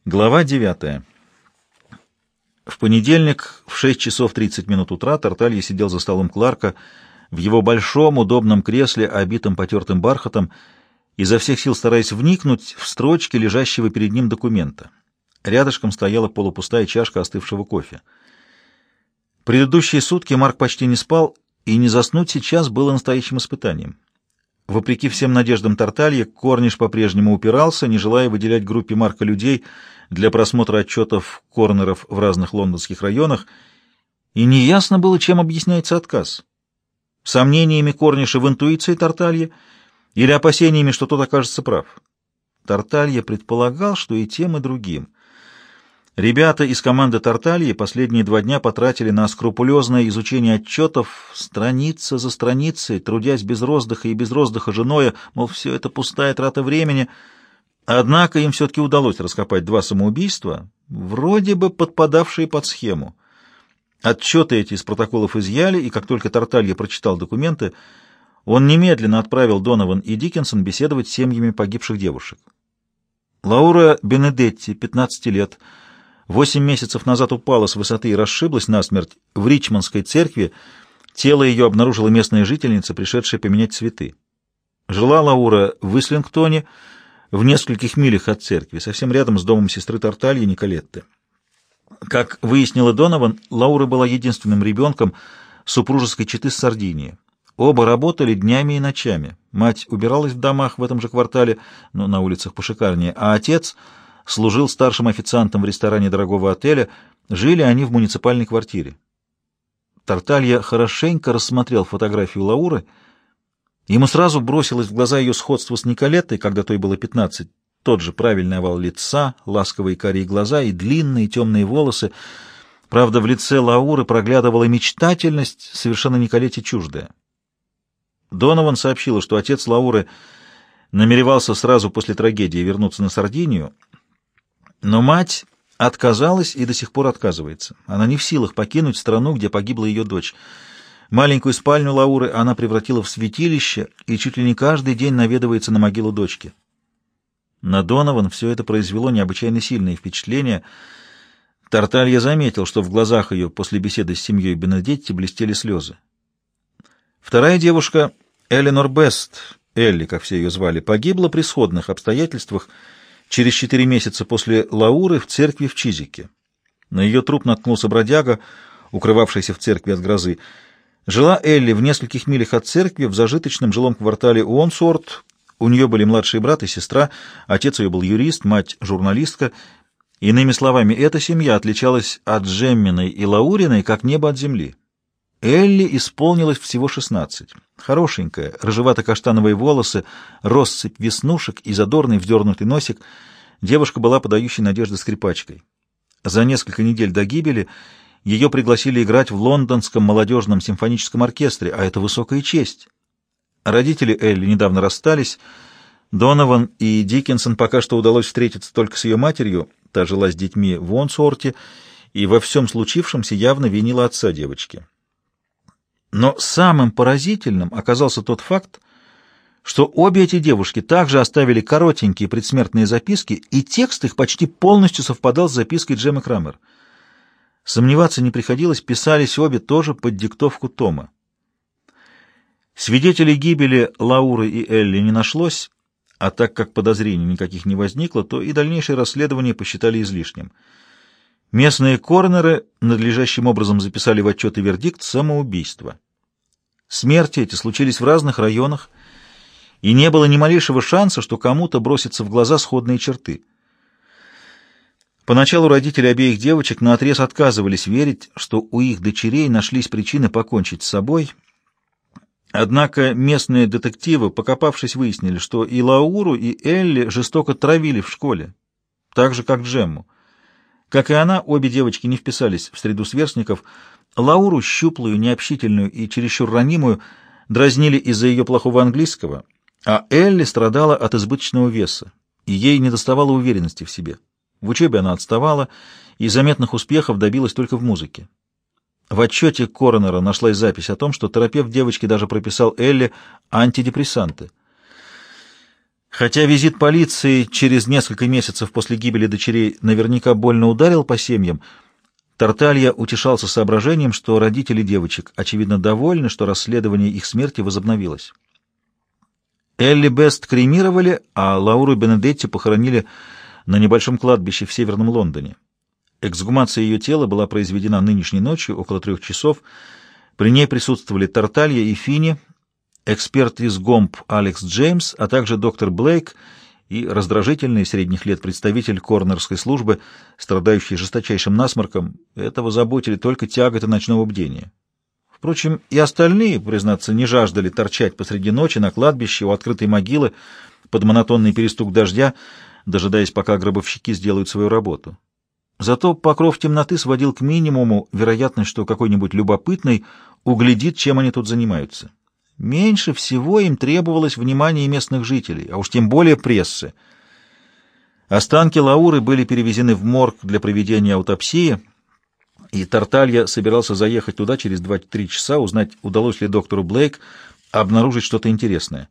Глава 9. В понедельник в 6 часов 30 минут утра Тарталья сидел за столом Кларка в его большом удобном кресле, обитом потертым бархатом, изо всех сил стараясь вникнуть в строчки лежащего перед ним документа. Рядышком стояла полупустая чашка остывшего кофе. Предыдущие сутки Марк почти не спал, и не заснуть сейчас было настоящим испытанием. Вопреки всем надеждам Тарталья, Корниш по-прежнему упирался, не желая выделять группе Марка людей для просмотра отчетов корнеров в разных лондонских районах, и неясно было, чем объясняется отказ. Сомнениями Корниша в интуиции Тарталья или опасениями, что тот окажется прав. Тарталья предполагал, что и тем, и другим. Ребята из команды Тартальи последние 2 дня потратили на скрупулезное изучение отчетов, страница за страницей, трудясь без роздыха и без роздыха женоя, мол, все это пустая трата времени. Однако им все-таки удалось раскопать 2 самоубийства, вроде бы подпадавшие под схему. Отчеты эти из протоколов изъяли, и как только Тарталья прочитал документы, он немедленно отправил Донован и Диккенсон беседовать с семьями погибших девушек. Лаура Бенедетти, 15 лет, 8 месяцев назад упала с высоты и расшиблась насмерть в Ричмондской церкви. Тело ее обнаружила местная жительница, пришедшая поменять цветы. Жила Лаура в Ислингтоне, в нескольких милях от церкви, совсем рядом с домом сестры Тартальи Николетты. Как выяснила Донован, Лаура была единственным ребенком супружеской четы с Сардинии. Оба работали днями и ночами. Мать убиралась в домах в этом же квартале, но на улицах пошикарнее, а отец служил старшим официантом в ресторане дорогого отеля. Жили они в муниципальной квартире. Тарталья хорошенько рассмотрел фотографию Лауры. Ему сразу бросилось в глаза ее сходство с Николеттой, когда той было 15. Тот же правильный овал лица, ласковые карие глаза и длинные темные волосы. Правда, в лице Лауры проглядывала мечтательность, совершенно Николетте чуждая. Донован сообщила, что отец Лауры намеревался сразу после трагедии вернуться на Сардинию, но мать отказалась и до сих пор отказывается. Она не в силах покинуть страну, где погибла ее дочь. Маленькую спальню Лауры она превратила в святилище и чуть ли не каждый день наведывается на могилу дочки. На Донован все это произвело необычайно сильное впечатление. Тарталья заметил, что в глазах ее после беседы с семьей Бенедетти блестели слезы. Вторая девушка, Эленор Бест, Элли, как все ее звали, погибла при сходных обстоятельствах через 4 месяца после Лауры в церкви в Чизике. На ее труп наткнулся бродяга, укрывавшийся в церкви от грозы. Жила Элли в нескольких милях от церкви в зажиточном жилом квартале Уонсуорт. У нее были младший брат и сестра, отец ее был юрист, мать журналистка. Иными словами, эта семья отличалась от Джемминой и Лауриной как небо от земли. Элли исполнилось всего 16. Хорошенькая, рыжевато-каштановые волосы, россыпь веснушек и задорный вздернутый носик. Девушка была подающей надежды скрипачкой. За несколько недель до гибели ее пригласили играть в лондонском молодежном симфоническом оркестре, а это высокая честь. Родители Элли недавно расстались. Донован и Диккенсон пока что удалось встретиться только с ее матерью, та жила с детьми в Уонсуорте, и во всем случившемся явно винила отца девочки. Но самым поразительным оказался тот факт, что обе эти девушки также оставили коротенькие предсмертные записки, и текст их почти полностью совпадал с запиской Джеммы Крамер. Сомневаться не приходилось, писались обе тоже под диктовку Тома. Свидетелей гибели Лауры и Элли не нашлось, а так как подозрений никаких не возникло, то и дальнейшее расследование посчитали излишним. Местные коронеры надлежащим образом записали в отчеты вердикт самоубийства. Смерти эти случились в разных районах, и не было ни малейшего шанса, что кому-то бросятся в глаза сходные черты. Поначалу родители обеих девочек наотрез отказывались верить, что у их дочерей нашлись причины покончить с собой. Однако местные детективы, покопавшись, выяснили, что и Лауру, и Элли жестоко травили в школе, так же, как Джемму. Как и она, обе девочки не вписались в среду сверстников. Лауру, щуплую, необщительную и чересчур ранимую, дразнили из-за ее плохого английского, а Элли страдала от избыточного веса, и ей недоставало уверенности в себе. В учебе она отставала, и заметных успехов добилась только в музыке. В отчете коронера нашлась запись о том, что терапевт девочки даже прописал Элли антидепрессанты. Хотя визит полиции через несколько месяцев после гибели дочерей наверняка больно ударил по семьям, Тарталья утешался соображением, что родители девочек, очевидно, довольны, что расследование их смерти возобновилось. Элли Бест кремировали, а Лауру Бенедетти похоронили на небольшом кладбище в Северном Лондоне. Эксгумация ее тела была произведена нынешней ночью, около 3 часов. При ней присутствовали Тарталья и Финни, эксперт из ГОМП Алекс Джеймс, а также доктор Блейк и раздражительный средних лет представитель коронерской службы, страдающий жесточайшим насморком. Этого заботили только тяготы ночного бдения. Впрочем, и остальные, признаться, не жаждали торчать посреди ночи на кладбище у открытой могилы под монотонный перестук дождя, дожидаясь, пока гробовщики сделают свою работу. Зато покров темноты сводил к минимуму вероятность, что какой-нибудь любопытный углядит, чем они тут занимаются. Меньше всего им требовалось внимание местных жителей, а уж тем более прессы. Останки Лауры были перевезены в морг для проведения аутопсии, и Тарталья собирался заехать туда через 2-3 часа, узнать, удалось ли доктору Блейк обнаружить что-то интересное.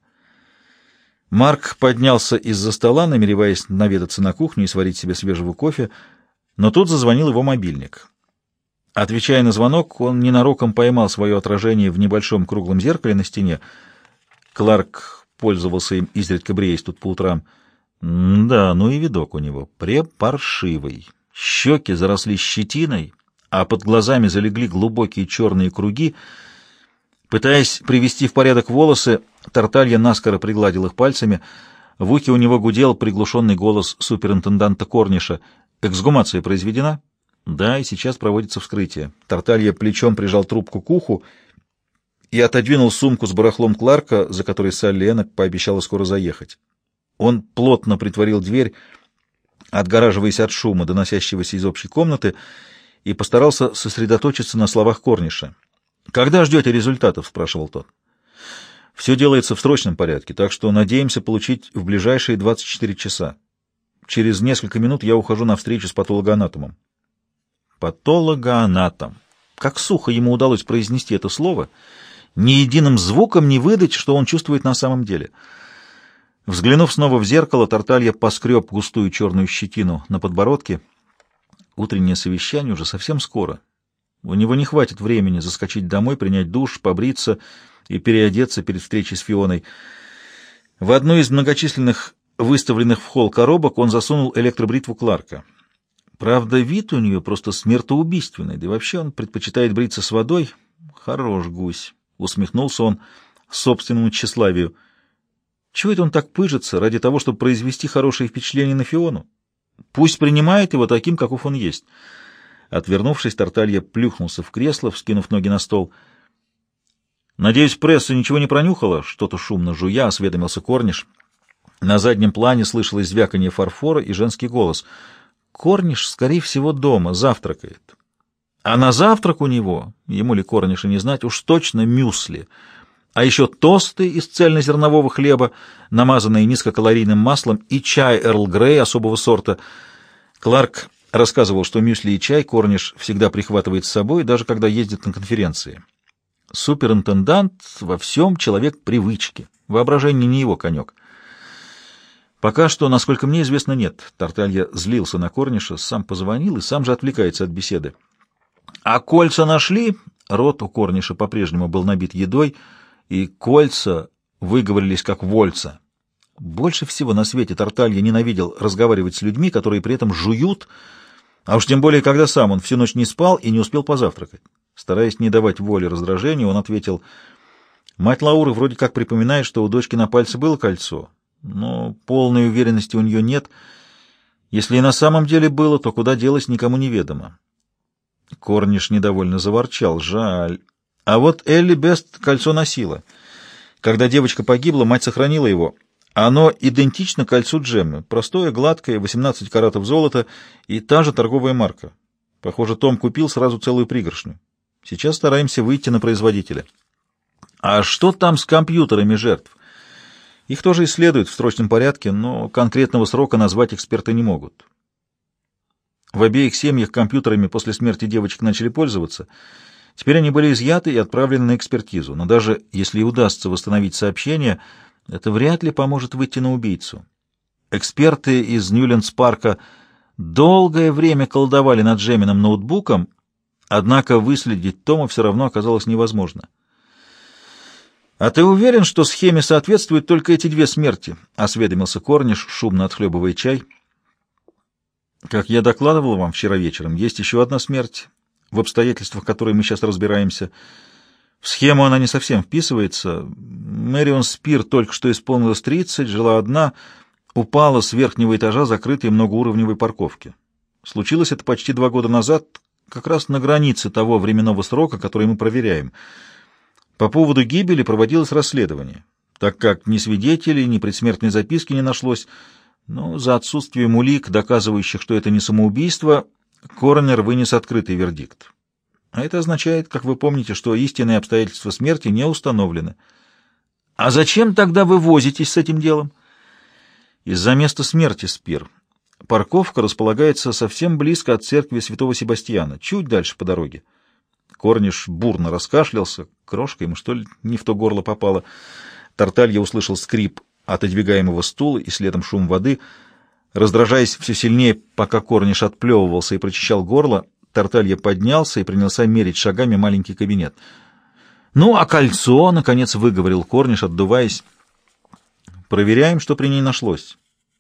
Марк поднялся из-за стола, намереваясь наведаться на кухню и сварить себе свежего кофе, но тут зазвонил его мобильник. Отвечая на звонок, он ненароком поймал свое отражение в небольшом круглом зеркале на стене. Кларк пользовался им, изредка бреясь тут по утрам. Да, ну и видок у него препаршивый. Щеки заросли щетиной, а под глазами залегли глубокие черные круги. Пытаясь привести в порядок волосы, Тарталья наскоро пригладил их пальцами. В ухе у него гудел приглушенный голос суперинтенданта Корниша. «Эксгумация произведена?» «Да, и сейчас проводится вскрытие». Тарталья плечом прижал трубку к уху и отодвинул сумку с барахлом Кларка, за которой Салли Эннок пообещала скоро заехать. Он плотно притворил дверь, отгораживаясь от шума, доносящегося из общей комнаты, и постарался сосредоточиться на словах Корниша. «Когда ждете результатов?» — спрашивал тот. «Все делается в срочном порядке, так что надеемся получить в ближайшие 24 часа. Через несколько минут я ухожу на встречу с патологоанатомом». Патологоанатом. Как сухо ему удалось произнести это слово, ни единым звуком не выдать, что он чувствует на самом деле. Взглянув снова в зеркало, Тарталья поскреб густую черную щетину на подбородке. Утреннее совещание уже совсем скоро. У него не хватит времени заскочить домой, принять душ, побриться и переодеться перед встречей с Фионой. В одну из многочисленных выставленных в холл коробок он засунул электробритву Кларка. Правда, вид у нее просто смертоубийственный, да и вообще он предпочитает бриться с водой. Хорош гусь, усмехнулся он собственному тщеславию. Чего это он так пыжится ради того, чтобы произвести хорошее впечатление на Фиону? Пусть принимает его таким, каков он есть. Отвернувшись, Тарталья плюхнулся в кресло, вскинув ноги на стол. «Надеюсь, пресса ничего не пронюхала?» Что-то шумно жуя осведомился Корниш. На заднем плане слышалось звяканье фарфора и женский голос. Корниш, скорее всего, дома, завтракает. А на завтрак у него, ему ли Корниша не знать, уж точно мюсли. А еще тосты из цельнозернового хлеба, намазанные низкокалорийным маслом, и чай Эрл Грей особого сорта. Кларк рассказывал, что мюсли и чай Корниш всегда прихватывает с собой, даже когда ездит на конференции. Суперинтендант во всем человек привычки. Воображение не его конек. Пока что, насколько мне известно, нет. Тарталья злился на Корниша, сам позвонил и сам же отвлекается от беседы. А кольца нашли? Рот у Корниша по-прежнему был набит едой, и кольца выговорились как вольца. Больше всего на свете Тарталья ненавидел разговаривать с людьми, которые при этом жуют, а уж тем более, когда сам он всю ночь не спал и не успел позавтракать. Стараясь не давать воли раздражению, он ответил: «Мать Лауры вроде как припоминает, что у дочки на пальце было кольцо, но полной уверенности у нее нет. Если и на самом деле было, то куда делось, никому неведомо». Корниш недовольно заворчал. «Жаль. А вот Элли Бест кольцо носила. Когда девочка погибла, мать сохранила его. Оно идентично кольцу Джеммы. Простое, гладкое, 18 каратов золота и та же торговая марка. Похоже, Том купил сразу целую пригоршню. Сейчас стараемся выйти на производителя». «А что там с компьютерами жертв?» «Их тоже исследуют в срочном порядке, но конкретного срока назвать эксперты не могут. В обеих семьях компьютерами после смерти девочек начали пользоваться. Теперь они были изъяты и отправлены на экспертизу. Но даже если и удастся восстановить сообщение, Это вряд ли поможет выйти на убийцу. Эксперты из Ньюлендс-парка долгое время колдовали над Джеминым ноутбуком, однако выследить Тома все равно оказалось невозможно. «А ты уверен, что схеме соответствуют только эти две смерти?» — осведомился Корниш, шумно отхлебывая чай. «Как я докладывал вам вчера вечером, есть еще одна смерть, в обстоятельствах которой мы сейчас разбираемся. В схему она не совсем вписывается. Мэрион Спир только что исполнилось 30, жила одна, упала с верхнего этажа закрытой многоуровневой парковки. Случилось это почти 2 года назад, как раз на границе того временного срока, который мы проверяем. По поводу гибели проводилось расследование, так как ни свидетелей, ни предсмертной записки не нашлось, но за отсутствием улик, доказывающих, что это не самоубийство, коронер вынес открытый вердикт. А это означает, как вы помните, что истинные обстоятельства смерти не установлены. А зачем тогда вы возитесь с этим делом? Из-за места смерти, Спир. Парковка располагается совсем близко от церкви Святого Себастьяна, чуть дальше по дороге. Корниш бурно раскашлялся, крошка ему, что ли, не в то горло попало. Тарталья услышал скрип отодвигаемого стула и следом шум воды. Раздражаясь все сильнее, пока Корниш отплевывался и прочищал горло, Тарталья поднялся и принялся мерить шагами маленький кабинет. «Ну, а кольцо?» — наконец выговорил Корниш, отдуваясь. «Проверяем, что при ней нашлось.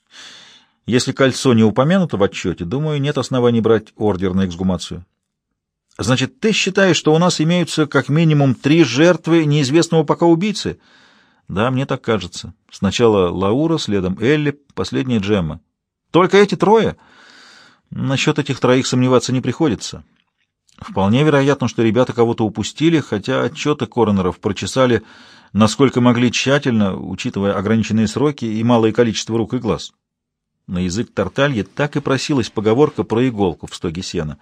Если кольцо не упомянуто в отчете, думаю, нет оснований брать ордер на эксгумацию». «Значит, ты считаешь, что у нас имеются как минимум 3 жертвы неизвестного пока убийцы?» «Да, мне так кажется. Сначала Лаура, следом Элли, последняя Джемма. Только эти 3? Насчет этих 3 сомневаться не приходится. Вполне вероятно, что ребята кого-то упустили, хотя отчеты коронеров прочесали насколько могли тщательно, учитывая ограниченные сроки и малое количество рук и глаз». На язык Тартальи так и просилась поговорка про иголку в стоге сена.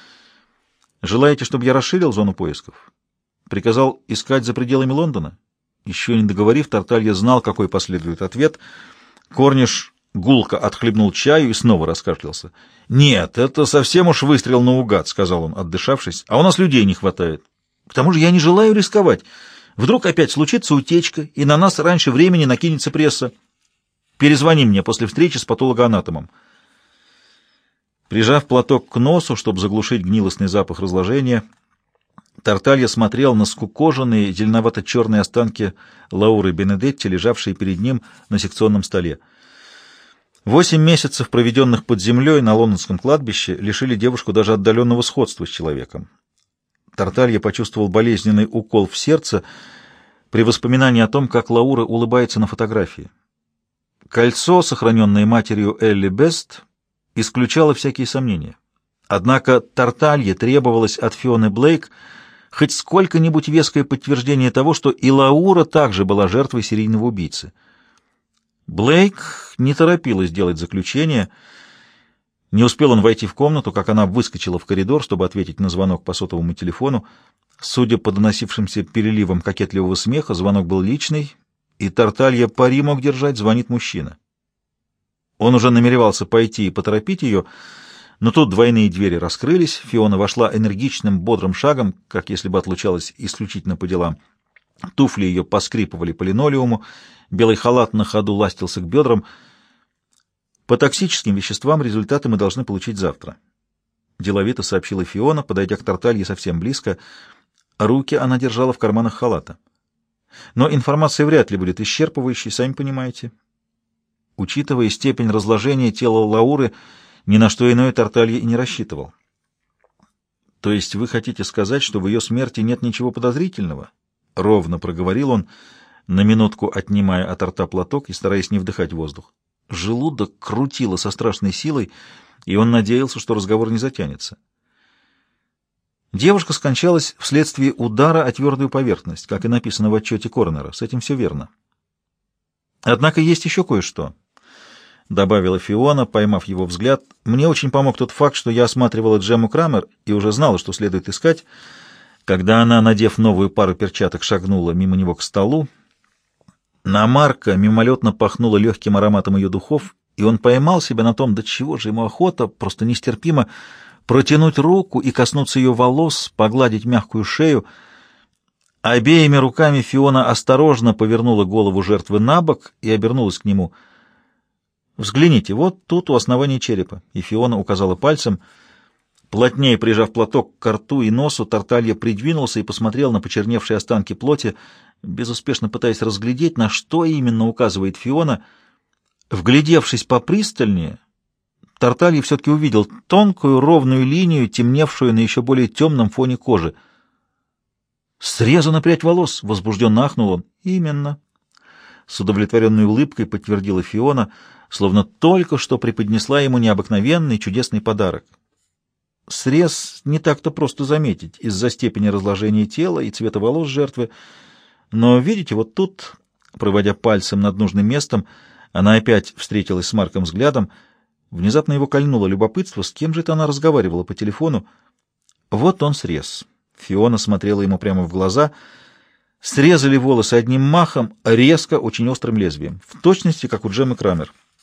«Желаете, чтобы я расширил зону поисков? Приказал искать за пределами Лондона?» Еще не договорив, Тарталья знал, какой последует ответ. Корниш гулко отхлебнул чаю и снова раскашлялся. «Нет, это совсем уж выстрел наугад», — сказал он, отдышавшись. «А у нас людей не хватает. К тому же я не желаю рисковать. Вдруг опять случится утечка, и на нас раньше времени накинется пресса. Перезвони мне после встречи с патологоанатомом». Прижав платок к носу, чтобы заглушить гнилостный запах разложения, Тарталья смотрел на скукоженные зеленовато-черные останки Лауры Бенедетти, лежавшие перед ним на секционном столе. 8 месяцев, проведенных под землей на лондонском кладбище, лишили девушку даже отдаленного сходства с человеком. Тарталья почувствовал болезненный укол в сердце при воспоминании о том, как Лаура улыбается на фотографии. Кольцо, сохраненное матерью Элли Бест, исключало всякие сомнения. Однако Тарталье требовалось от Фионы Блейк хоть сколько-нибудь веское подтверждение того, что и Лаура также была жертвой серийного убийцы. Блейк не торопилась делать заключение. Не успел он войти в комнату, как она выскочила в коридор, чтобы ответить на звонок по сотовому телефону. Судя по доносившимся переливам кокетливого смеха, звонок был личный, и Тарталья пари мог держать, звонит мужчина. Он уже намеревался пойти и поторопить ее, но тут двойные двери раскрылись, Фиона вошла энергичным, бодрым шагом, как если бы отлучалась исключительно по делам. Туфли ее поскрипывали по линолеуму, белый халат на ходу ластился к бедрам. «По токсическим веществам результаты мы должны получить завтра», — деловито сообщила Фиона, подойдя к Тарталье совсем близко. Руки она держала в карманах халата. «Но информация вряд ли будет исчерпывающей, сами понимаете». Учитывая степень разложения тела Лауры, ни на что иное Тарталья и не рассчитывал. «То есть вы хотите сказать, что в ее смерти нет ничего подозрительного?» — ровно проговорил он, на минутку отнимая от рта платок и стараясь не вдыхать воздух. Желудок крутило со страшной силой, и он надеялся, что разговор не затянется. Девушка скончалась вследствие удара о твердую поверхность, как и написано в отчете коронера. С этим все верно. «Однако есть еще кое-что», — добавила Фиона, поймав его взгляд. «Мне очень помог тот факт, что я осматривала Джему Крамер и уже знала, что следует искать. Когда она, надев новую пару перчаток, шагнула мимо него к столу, на Марка мимолетно пахнуло легким ароматом ее духов, и он поймал себя на том, до чего же ему охота, просто нестерпимо, протянуть руку и коснуться ее волос, погладить мягкую шею. Обеими руками Фиона осторожно повернула голову жертвы на бок и обернулась к нему. «Взгляните, вот тут у основания черепа». И Фиона указала пальцем. Плотнее прижав платок к рту и носу, Тарталья придвинулся и посмотрел на почерневшие останки плоти, безуспешно пытаясь разглядеть, на что именно указывает Фиона. Вглядевшись попристальнее, Тарталья все-таки увидел тонкую ровную линию, темневшую на еще более темном фоне кожи. «Срезана прядь волос!» — возбужденно ахнул он. «Именно!» — с удовлетворенной улыбкой подтвердила Фиона, словно только что преподнесла ему необыкновенный чудесный подарок. Срез не так-то просто заметить из-за степени разложения тела и цвета волос жертвы, но, видите, вот тут, проводя пальцем над нужным местом, она опять встретилась с Марком взглядом. Внезапно его кольнуло любопытство, с кем же это она разговаривала по телефону. Вот он срез. Фиона смотрела ему прямо в глаза. Срезали волосы одним махом, резко, очень острым лезвием, в точности, как у Джеммы Крамер.